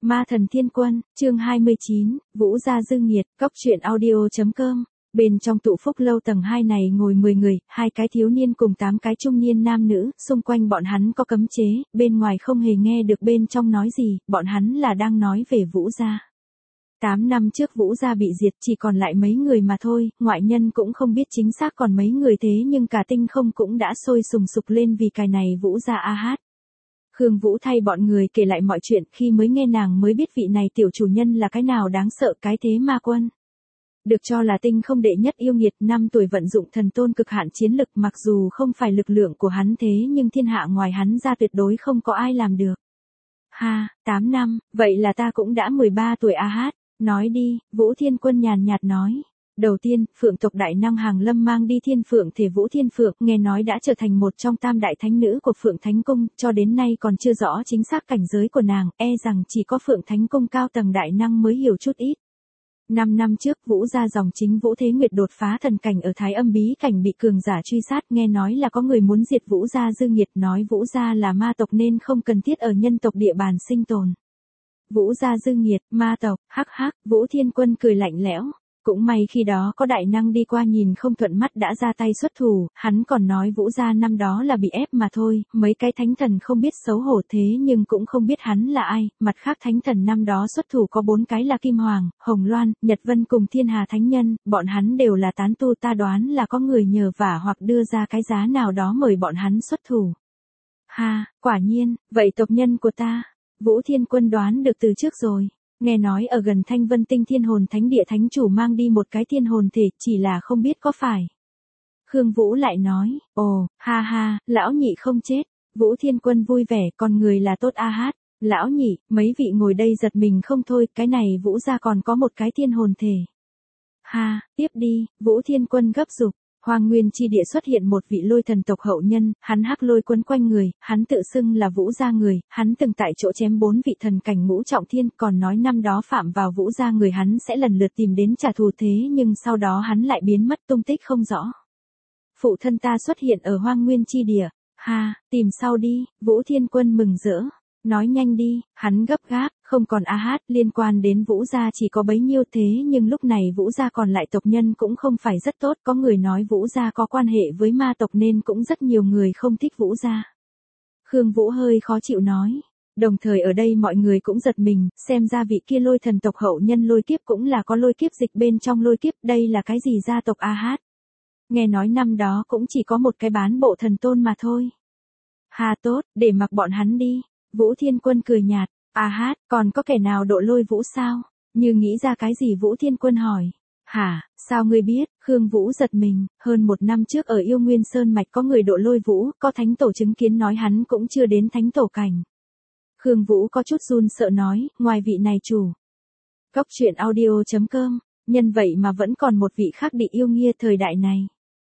Ma thần thiên quân, chương 29, Vũ gia dư nghiệt, góc truyện audio.com. Bên trong tụ phúc lâu tầng 2 này ngồi 10 người, 2 cái thiếu niên cùng 8 cái trung niên nam nữ, xung quanh bọn hắn có cấm chế, bên ngoài không hề nghe được bên trong nói gì, bọn hắn là đang nói về Vũ gia. 8 năm trước Vũ gia bị diệt chỉ còn lại mấy người mà thôi, ngoại nhân cũng không biết chính xác còn mấy người thế nhưng cả tinh không cũng đã sôi sùng sục lên vì cái này Vũ gia a hát. Khương Vũ thay bọn người kể lại mọi chuyện, khi mới nghe nàng mới biết vị này tiểu chủ nhân là cái nào đáng sợ, cái thế ma quân. Được cho là tinh không đệ nhất yêu nghiệt, 5 tuổi vận dụng thần tôn cực hạn chiến lực, mặc dù không phải lực lượng của hắn thế nhưng thiên hạ ngoài hắn ra tuyệt đối không có ai làm được. Ha, 8 năm, vậy là ta cũng đã 13 tuổi a hát, nói đi, Vũ Thiên Quân nhàn nhạt nói. Đầu tiên, Phượng tộc đại năng Hàng Lâm mang đi Thiên Phượng thể Vũ Thiên Phượng, nghe nói đã trở thành một trong tam đại thánh nữ của Phượng Thánh Cung, cho đến nay còn chưa rõ chính xác cảnh giới của nàng, e rằng chỉ có Phượng Thánh Cung cao tầng đại năng mới hiểu chút ít. 5 năm trước, Vũ gia dòng chính Vũ Thế Nguyệt đột phá thần cảnh ở Thái Âm bí cảnh bị cường giả truy sát, nghe nói là có người muốn diệt Vũ gia dư nghiệt, nói Vũ gia là ma tộc nên không cần thiết ở nhân tộc địa bàn sinh tồn. Vũ gia dư nghiệt, ma tộc, hắc hắc, Vũ Thiên Quân cười lạnh lẽo. Cũng may khi đó có đại năng đi qua nhìn không thuận mắt đã ra tay xuất thủ, hắn còn nói Vũ gia năm đó là bị ép mà thôi, mấy cái thánh thần không biết xấu hổ thế nhưng cũng không biết hắn là ai, mặt khác thánh thần năm đó xuất thủ có 4 cái là Kim Hoàng, Hồng Loan, Nhật Vân cùng Thiên Hà Thánh Nhân, bọn hắn đều là tán tu, ta đoán là có người nhờ vả hoặc đưa ra cái giá nào đó mời bọn hắn xuất thủ. Ha, quả nhiên, vậy tộc nhân của ta, Vũ Thiên Quân đoán được từ trước rồi. Nghe nói ở gần Thanh Vân Tinh Thiên Hồn Thánh Địa thánh chủ mang đi một cái thiên hồn thể, chỉ là không biết có phải. Khương Vũ lại nói, ồ, ha ha, lão nhị không chết. Vũ Thiên Quân vui vẻ, con người là tốt a hát. Lão nhị, mấy vị ngồi đây giật mình không thôi, cái này Vũ gia còn có một cái thiên hồn thể. Ha, tiếp đi, Vũ Thiên Quân gấp giục. Hoang Nguyên chi địa xuất hiện một vị lôi thần tộc hậu nhân, hắn hắc lôi quấn quanh người, hắn tự xưng là Vũ gia người, hắn từng tại chỗ chém 4 vị thần cảnh ngũ trọng thiên, còn nói năm đó phạm vào Vũ gia người hắn sẽ lần lượt tìm đến trả thù thế nhưng sau đó hắn lại biến mất tung tích không rõ. Phụ thân ta xuất hiện ở Hoang Nguyên chi địa, ha, tìm sau đi, Vũ Thiên Quân mừng rỡ. Nói nhanh đi, hắn gấp gáp, không còn a hát, liên quan đến Vũ gia chỉ có bấy nhiêu thế nhưng lúc này Vũ gia còn lại tộc nhân cũng không phải rất tốt, có người nói Vũ gia có quan hệ với ma tộc nên cũng rất nhiều người không thích Vũ gia. Khương Vũ hơi khó chịu nói, đồng thời ở đây mọi người cũng giật mình, xem ra vị kia lôi thần tộc hậu nhân lôi kiếp cũng là có lôi kiếp dịch bên trong lôi kiếp, đây là cái gì gia tộc a hát. Nghe nói năm đó cũng chỉ có một cái bán bộ thần tôn mà thôi. Hà tốt, để mặc bọn hắn đi. Vũ Thiên Quân cười nhạt, a hát, còn có kẻ nào độ lôi Vũ sao? Như nghĩ ra cái gì Vũ Thiên Quân hỏi. Hả, sao ngươi biết? Khương Vũ giật mình, hơn 1 năm trước ở Yêu Nguyên Sơn Mạch có người độ lôi Vũ, có thánh tổ chứng kiến nói hắn cũng chưa đến thánh tổ cảnh. Khương Vũ có chút run sợ nói, ngoài vị này chủ. Góc truyện audio.com, nhân vậy mà vẫn còn một vị khác bị yêu nghia thời đại này.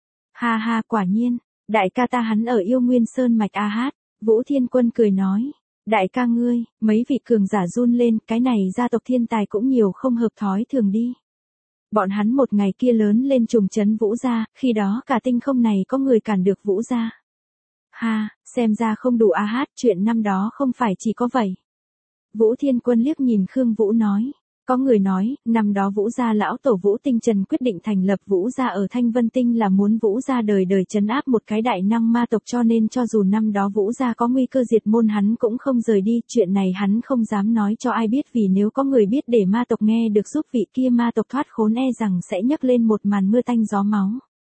Ha ha, quả nhiên, đại ca ta hắn ở Yêu Nguyên Sơn Mạch a hát, Vũ Thiên Quân cười nói. Đại ca ngươi, mấy vị cường giả run lên, cái này gia tộc thiên tài cũng nhiều không hợp thói thường đi. Bọn hắn một ngày kia lớn lên trùng trấn Vũ gia, khi đó cả tinh không này có người cản được Vũ gia. Ha, xem ra không đủ a hát, chuyện năm đó không phải chỉ có vậy. Vũ Thiên Quân liếc nhìn Khương Vũ nói. Có người nói, năm đó Vũ gia lão tổ Vũ Tinh Trần quyết định thành lập Vũ gia ở Thanh Vân Tinh là muốn Vũ gia đời đời trấn áp một cái đại năng ma tộc cho nên cho dù năm đó Vũ gia có nguy cơ diệt môn hắn cũng không rời đi, chuyện này hắn không dám nói cho ai biết vì nếu có người biết để ma tộc nghe được giúp vị kia ma tộc thoát khốn e rằng sẽ nhấc lên một màn mưa tanh gió máu.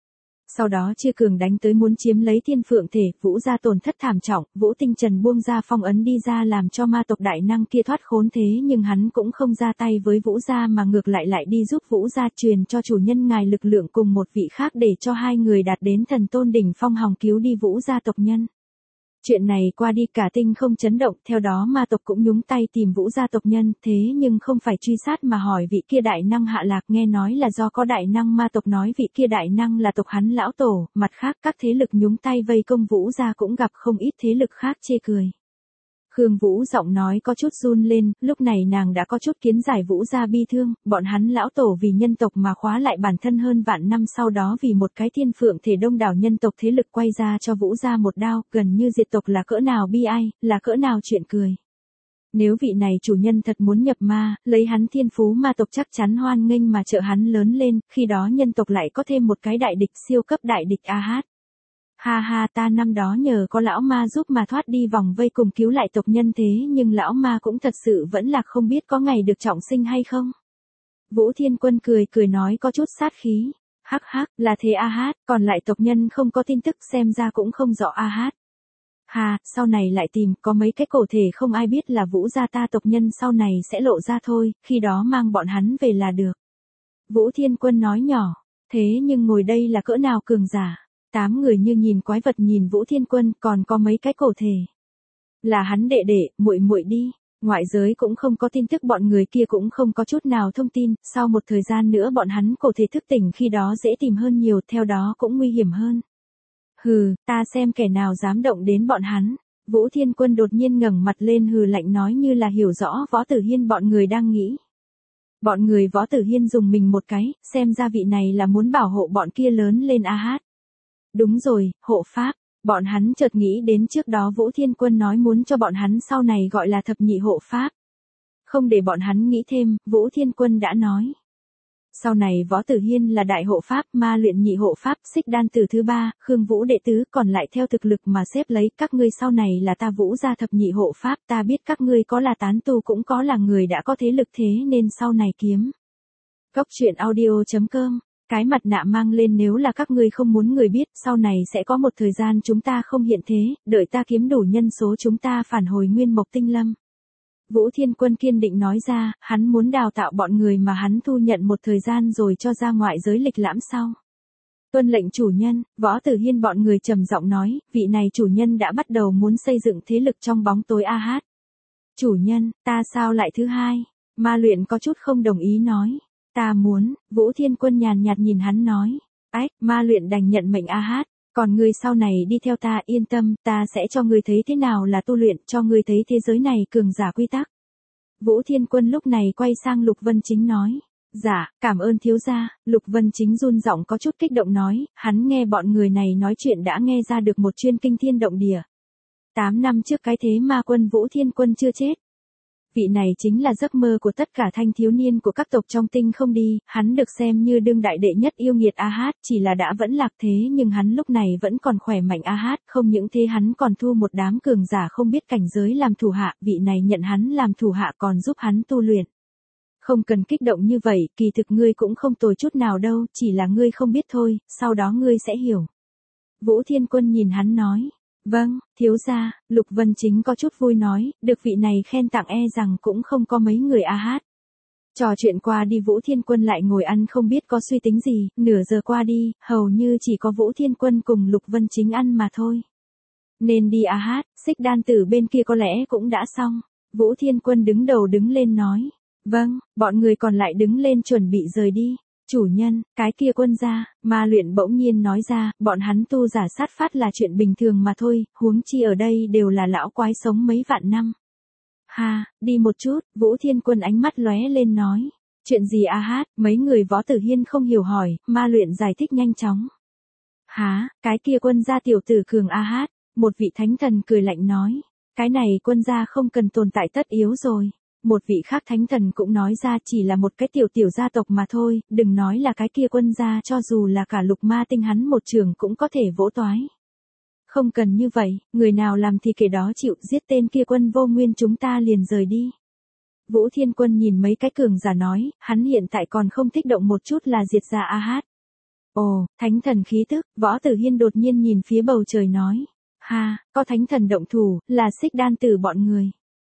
Sau đó Chia Cường đánh tới muốn chiếm lấy Thiên Phượng thể, Vũ gia tổn thất thảm trọng, Vũ Tinh Trần buông ra phong ấn đi ra làm cho ma tộc đại năng kia thoát khốn thế nhưng hắn cũng không ra tay với Vũ gia mà ngược lại đi giúp Vũ gia truyền cho chủ nhân ngài lực lượng cùng một vị khác để cho hai người đạt đến thần tôn đỉnh phong hòng cứu đi Vũ gia tộc nhân. Chuyện này qua đi cả tinh không chấn động, theo đó ma tộc cũng nhúng tay tìm Vũ gia tộc nhân, thế nhưng không phải truy sát mà hỏi vị kia đại năng hạ lạc, nghe nói là do có đại năng ma tộc nói vị kia đại năng là tộc hắn lão tổ, mặt khác các thế lực nhúng tay vây công Vũ gia cũng gặp không ít thế lực khác chê cười. Khương Vũ giọng nói có chút run lên, lúc này nàng đã có chút kiến giải Vũ gia bi thương, bọn hắn lão tổ vì nhân tộc mà khóa lại bản thân hơn vạn năm sau đó vì một cái Thiên Phượng thể đông đảo nhân tộc thế lực quay ra cho Vũ gia một đao, gần như diệt tộc là cỡ nào bi ai, là cỡ nào chuyện cười. Nếu vị này chủ nhân thật muốn nhập ma, lấy hắn thiên phú ma tộc chắc chắn hoan nghênh mà trợ hắn lớn lên, khi đó nhân tộc lại có thêm một cái đại địch, siêu cấp đại địch a hát. Ha ha, ta năm đó nhờ có lão ma giúp mà thoát đi vòng vây cùng cứu lại tộc nhân, thế nhưng lão ma cũng thật sự vẫn là không biết có ngày được trọng sinh hay không. Vũ Thiên Quân cười cười nói có chút sát khí. Hắc hắc, là thế a hát, còn lại tộc nhân không có tin tức xem ra cũng không rõ a hát. Hà, sau này lại tìm, có mấy cái cổ thể không ai biết là Vũ gia ta tộc nhân sau này sẽ lộ ra thôi, khi đó mang bọn hắn về là được. Vũ Thiên Quân nói nhỏ, thế nhưng ngồi đây là cỡ nào cường giả. 8 người như nhìn quái vật nhìn Vũ Thiên Quân, còn có mấy cái cổ thể. Là hắn đệ đệ, muội muội đi. Ngoại giới cũng không có tin tức, bọn người kia cũng không có chút nào thông tin, sau một thời gian nữa bọn hắn cổ thể thức tỉnh, khi đó dễ tìm hơn nhiều, theo đó cũng nguy hiểm hơn. Hừ, ta xem kẻ nào dám động đến bọn hắn. Vũ Thiên Quân đột nhiên ngẩng mặt lên hừ lạnh nói như là hiểu rõ Võ Tử Hiên bọn người đang nghĩ. Bọn người Võ Tử Hiên dùng mình một cái, xem ra vị này là muốn bảo hộ bọn kia lớn lên a hát. Đúng rồi, hộ pháp. Bọn hắn chợt nghĩ đến trước đó Vũ Thiên Quân nói muốn cho bọn hắn sau này gọi là thập nhị hộ pháp. Không để bọn hắn nghĩ thêm, Vũ Thiên Quân đã nói. Sau này Võ Tử Hiên là đại hộ pháp, Ma Luyện nhị hộ pháp, Xích Đan Tử thứ 3, Khương Vũ đệ tứ, còn lại theo thực lực mà xếp lấy, các ngươi sau này là ta Vũ gia thập nhị hộ pháp, ta biết các ngươi có là tán tu cũng có là người đã có thế lực, thế nên sau này kiếm. Cốc truyện audio.com. Cái mặt nạ mang lên, nếu là các ngươi không muốn người biết, sau này sẽ có một thời gian chúng ta không hiện thế, đợi ta kiếm đủ nhân số chúng ta phản hồi Nguyên Mộc Tinh Lâm. Vũ Thiên Quân kiên định nói ra, hắn muốn đào tạo bọn người mà hắn thu nhận một thời gian rồi cho ra ngoại giới lịch lãm sau. Tuân lệnh chủ nhân, Võ Tử Hiên bọn người trầm giọng nói, vị này chủ nhân đã bắt đầu muốn xây dựng thế lực trong bóng tối a hát. Chủ nhân, ta sao lại thứ hai? Ma Luyện có chút không đồng ý nói. Ta muốn, Vũ Thiên Quân nhàn nhạt nhìn hắn nói. Ách, Ma Luyện đành nhận mệnh a hát. Còn ngươi sau này đi theo ta, yên tâm, ta sẽ cho ngươi thấy thế nào là tu luyện, cho ngươi thấy thế giới này cường giả quy tắc. Vũ Thiên Quân lúc này quay sang Lục Vân Chính nói. Dạ, cảm ơn thiếu gia. Lục Vân Chính run giọng có chút kích động nói, hắn nghe bọn người này nói chuyện đã nghe ra được một chuyên kinh thiên động địa. 8 năm trước cái thế ma quân Vũ Thiên Quân chưa chết. Vị này chính là giấc mơ của tất cả thanh thiếu niên của các tộc trong tinh không đi, hắn được xem như đương đại đệ nhất yêu nghiệt a hát, chỉ là đã vẫn lạc thế nhưng hắn lúc này vẫn còn khỏe mạnh a hát, không những thế hắn còn thu một đám cường giả không biết cảnh giới làm thủ hạ, vị này nhận hắn làm thủ hạ còn giúp hắn tu luyện. Không cần kích động như vậy, kỳ thực ngươi cũng không tồi chút nào đâu, chỉ là ngươi không biết thôi, sau đó ngươi sẽ hiểu. Vũ Thiên Quân nhìn hắn nói. Vâng, thiếu gia, Lục Vân Chính có chút vui nói, được vị này khen tặng e rằng cũng không có mấy người a hát. Trò chuyện qua đi Vũ Thiên Quân lại ngồi ăn không biết có suy tính gì, nửa giờ qua đi, hầu như chỉ có Vũ Thiên Quân cùng Lục Vân Chính ăn mà thôi. Nên đi a hát, Xích Đan Tử bên kia có lẽ cũng đã xong. Vũ Thiên Quân đứng đầu đứng lên nói. Vâng, bọn người còn lại đứng lên chuẩn bị rời đi. Chủ nhân, cái kia quân gia, Ma Luyện bỗng nhiên nói ra, bọn hắn tu giả sát phát là chuyện bình thường mà thôi, huống chi ở đây đều là lão quái sống mấy vạn năm. Ha, đi một chút, Vũ Thiên Quân ánh mắt lóe lên nói. Chuyện gì a hát, mấy người Võ Tử Hiên không hiểu hỏi, Ma Luyện giải thích nhanh chóng. Hả, cái kia quân gia tiểu tử cường a hát, một vị thánh thần cười lạnh nói. Cái này quân gia không cần tồn tại tất yếu rồi. Một vị khác thánh thần cũng nói ra chỉ là một cái tiểu gia tộc mà thôi, đừng nói là cái kia quân gia, cho dù là cả Lục Ma Tinh hắn một trường cũng có thể vỗ toái. Không cần như vậy, người nào làm thì kẻ đó chịu, giết tên kia Quân Vô Nguyên chúng ta liền rời đi. Vũ Thiên Quân nhìn mấy cái cường giả nói, hắn hiện tại còn không thích động một chút là diệt ra a hát. Ồ, thánh thần khí tức, Võ Tử Hiên đột nhiên nhìn phía bầu trời nói. Ha, có thánh thần động thủ, là Xích Đan Tử bọn người.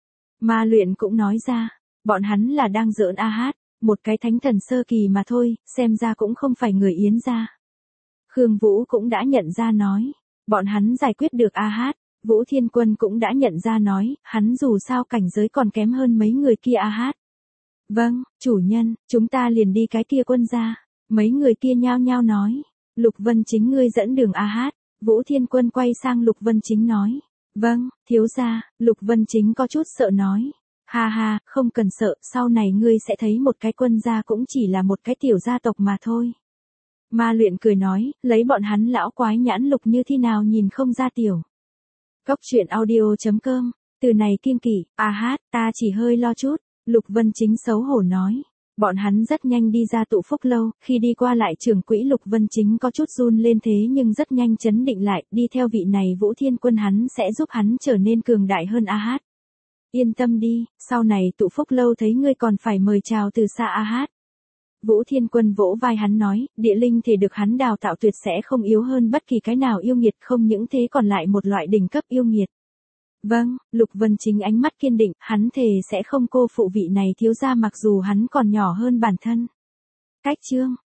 Ma Luyện cũng nói ra, bọn hắn là đang giỡn a hát, một cái thánh thần sơ kỳ mà thôi, xem ra cũng không phải người Yến gia. Khương Vũ cũng đã nhận ra nói, bọn hắn giải quyết được a hát. Vũ Thiên Quân cũng đã nhận ra nói, hắn dù sao cảnh giới còn kém hơn mấy người kia a hát. Vâng, chủ nhân, chúng ta liền đi cái kia quân gia. Mấy người kia nhao nhao nói, Lục Vân Chính ngươi dẫn đường a hát. Vũ Thiên Quân quay sang Lục Vân Chính nói. Vâng, thiếu gia, Lục Vân Chính có chút sợ nói. Ha ha, không cần sợ, sau này ngươi sẽ thấy một cái quân gia cũng chỉ là một cái tiểu gia tộc mà thôi. Ma Luyện cười nói, lấy bọn hắn lão quái nhãn lục như thế nào nhìn không ra tiểu. Cốc truyện audio.com Từ này kiêng kỵ, ta chỉ hơi lo chút, Lục Vân Chính xấu hổ nói. Bọn hắn rất nhanh đi ra tụ phúc lâu, khi đi qua lại trưởng quỹ Lục Vân Chính có chút run lên thế nhưng rất nhanh chấn định lại, đi theo vị này Vũ Thiên Quân hắn sẽ giúp hắn trở nên cường đại hơn Yên tâm đi, sau này tụ phúc lâu thấy ngươi còn phải mời chào từ xa Vũ Thiên Quân vỗ vai hắn nói, địa linh thể được hắn đào tạo tuyệt sẽ không yếu hơn bất kỳ cái nào yêu nghiệt, không những thế còn lại một loại đỉnh cấp yêu nghiệt. Vâng, Lục Vân Chính ánh mắt kiên định, hắn thề sẽ không cô phụ vị này thiếu gia mặc dù hắn còn nhỏ hơn bản thân. Cách chương